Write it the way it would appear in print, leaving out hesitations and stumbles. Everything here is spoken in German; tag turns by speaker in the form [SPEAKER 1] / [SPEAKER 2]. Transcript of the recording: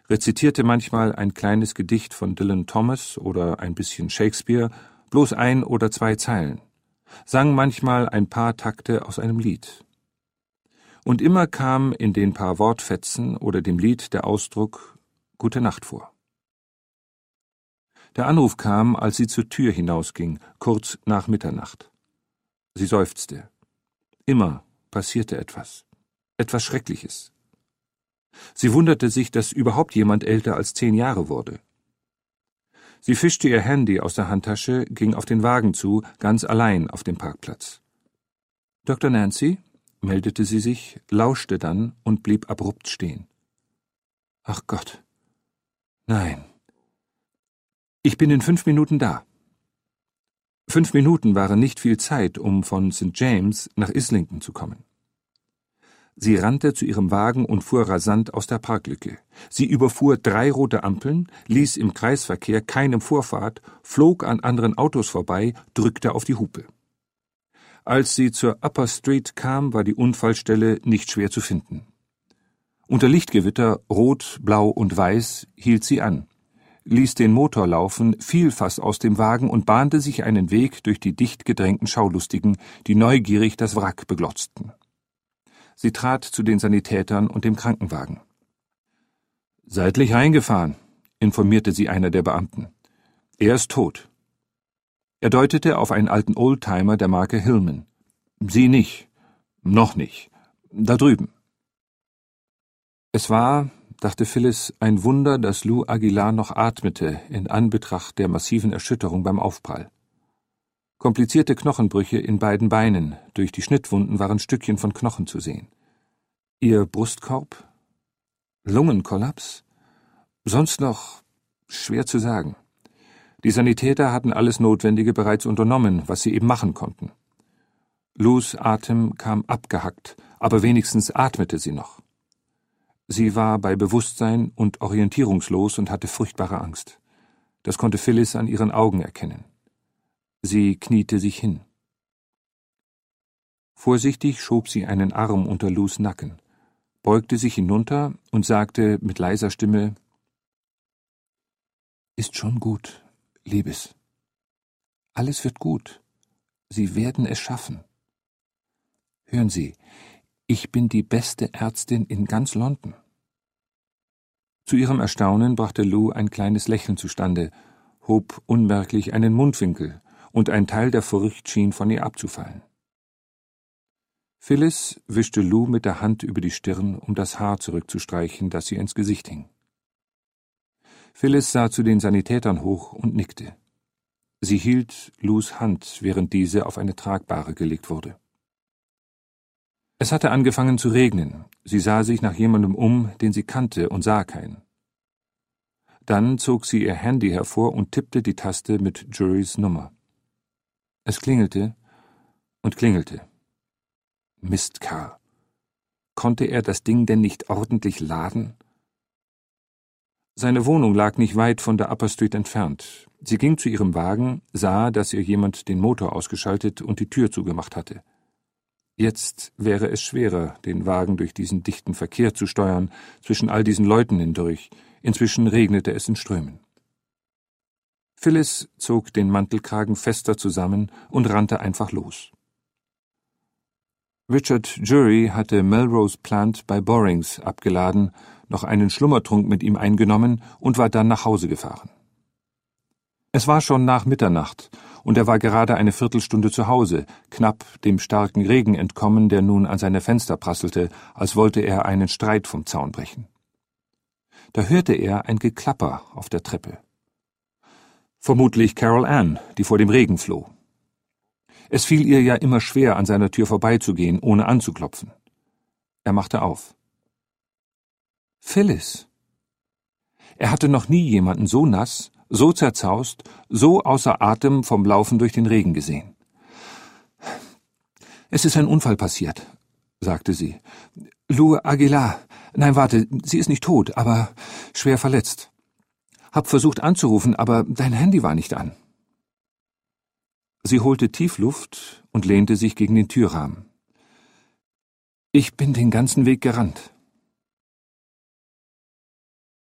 [SPEAKER 1] rezitierte manchmal ein kleines Gedicht von Dylan Thomas oder ein bisschen Shakespeare, bloß 1 oder 2 Zeilen, sang manchmal ein paar Takte aus einem Lied. Und immer kam in den paar Wortfetzen oder dem Lied der Ausdruck »Gute Nacht« vor. Der Anruf kam, als sie zur Tür hinausging, kurz nach Mitternacht. Sie seufzte. Immer passierte etwas Schreckliches. Sie wunderte sich, dass überhaupt jemand älter als 10 Jahre wurde. Sie fischte ihr Handy aus der Handtasche, ging auf den Wagen zu, ganz allein auf dem Parkplatz. »Dr. Nancy?« meldete sie sich, lauschte dann und blieb abrupt stehen. »Ach Gott. Nein. Ich bin in 5 Minuten da.« 5 Minuten waren nicht viel Zeit, um von St. James nach Islington zu kommen. Sie rannte zu ihrem Wagen und fuhr rasant aus der Parklücke. Sie überfuhr 3 rote Ampeln, ließ im Kreisverkehr keinem Vorfahrt, flog an anderen Autos vorbei, drückte auf die Hupe. Als sie zur Upper Street kam, war die Unfallstelle nicht schwer zu finden. Unter Lichtgewitter, rot, blau und weiß, hielt sie an, ließ den Motor laufen, fiel fast aus dem Wagen und bahnte sich einen Weg durch die dicht gedrängten Schaulustigen, die neugierig das Wrack beglotzten. Sie trat zu den Sanitätern und dem Krankenwagen. »Seitlich reingefahren«, informierte sie einer der Beamten. »Er ist tot.« Er deutete auf einen alten Oldtimer der Marke Hillman. »Sie nicht. Noch nicht. Da drüben.« Es war, dachte Phyllis, ein Wunder, dass Lou Aguilar noch atmete in Anbetracht der massiven Erschütterung beim Aufprall. Komplizierte Knochenbrüche in beiden Beinen, durch die Schnittwunden waren Stückchen von Knochen zu sehen. Ihr Brustkorb? Lungenkollaps? Sonst noch schwer zu sagen. Die Sanitäter hatten alles Notwendige bereits unternommen, was sie eben machen konnten. Lous Atem kam abgehackt, aber wenigstens atmete sie noch. Sie war bei Bewusstsein und orientierungslos und hatte furchtbare Angst. Das konnte Phyllis an ihren Augen erkennen. Sie kniete sich hin. Vorsichtig schob sie einen Arm unter Lous Nacken, beugte sich hinunter und sagte mit leiser Stimme: »Ist schon gut, Liebes. Alles wird gut. Sie werden es schaffen. Hören Sie, ich bin die beste Ärztin in ganz London.« Zu ihrem Erstaunen brachte Lou ein kleines Lächeln zustande, hob unmerklich einen Mundwinkel, und ein Teil der Furcht schien von ihr abzufallen. Phyllis wischte Lou mit der Hand über die Stirn, um das Haar zurückzustreichen, das ihr ins Gesicht hing. Phyllis sah zu den Sanitätern hoch und nickte. Sie hielt Lous Hand, während diese auf eine Tragbare gelegt wurde. Es hatte angefangen zu regnen. Sie sah sich nach jemandem um, den sie kannte, und sah keinen. Dann zog sie ihr Handy hervor und tippte die Taste mit Jurys Nummer. Es klingelte und klingelte. Mistkerl. Konnte er das Ding denn nicht ordentlich laden? Seine Wohnung lag nicht weit von der Upper Street entfernt. Sie ging zu ihrem Wagen, sah, dass ihr jemand den Motor ausgeschaltet und die Tür zugemacht hatte. Jetzt wäre es schwerer, den Wagen durch diesen dichten Verkehr zu steuern, zwischen all diesen Leuten hindurch. Inzwischen regnete es in Strömen. Phyllis zog den Mantelkragen fester zusammen und rannte einfach los. Richard Jury hatte Melrose Plant bei Borings abgeladen, noch einen Schlummertrunk mit ihm eingenommen und war dann nach Hause gefahren. Es war schon nach Mitternacht, und er war gerade eine Viertelstunde zu Hause, knapp dem starken Regen entkommen, der nun an seine Fenster prasselte, als wollte er einen Streit vom Zaun brechen. Da hörte er ein Geklapper auf der Treppe. Vermutlich Carol Ann, die vor dem Regen floh. Es fiel ihr ja immer schwer, an seiner Tür vorbeizugehen, ohne anzuklopfen. Er machte auf. Phyllis. Er hatte noch nie jemanden so nass, so zerzaust, so außer Atem vom Laufen durch den Regen gesehen. »Es ist ein Unfall passiert«, sagte sie. »Lou Aguilar. Nein, warte, sie ist nicht tot, aber schwer verletzt. Hab versucht anzurufen, aber dein Handy war nicht an.« Sie holte tief Luft und lehnte sich gegen den Türrahmen. »Ich bin den ganzen Weg gerannt.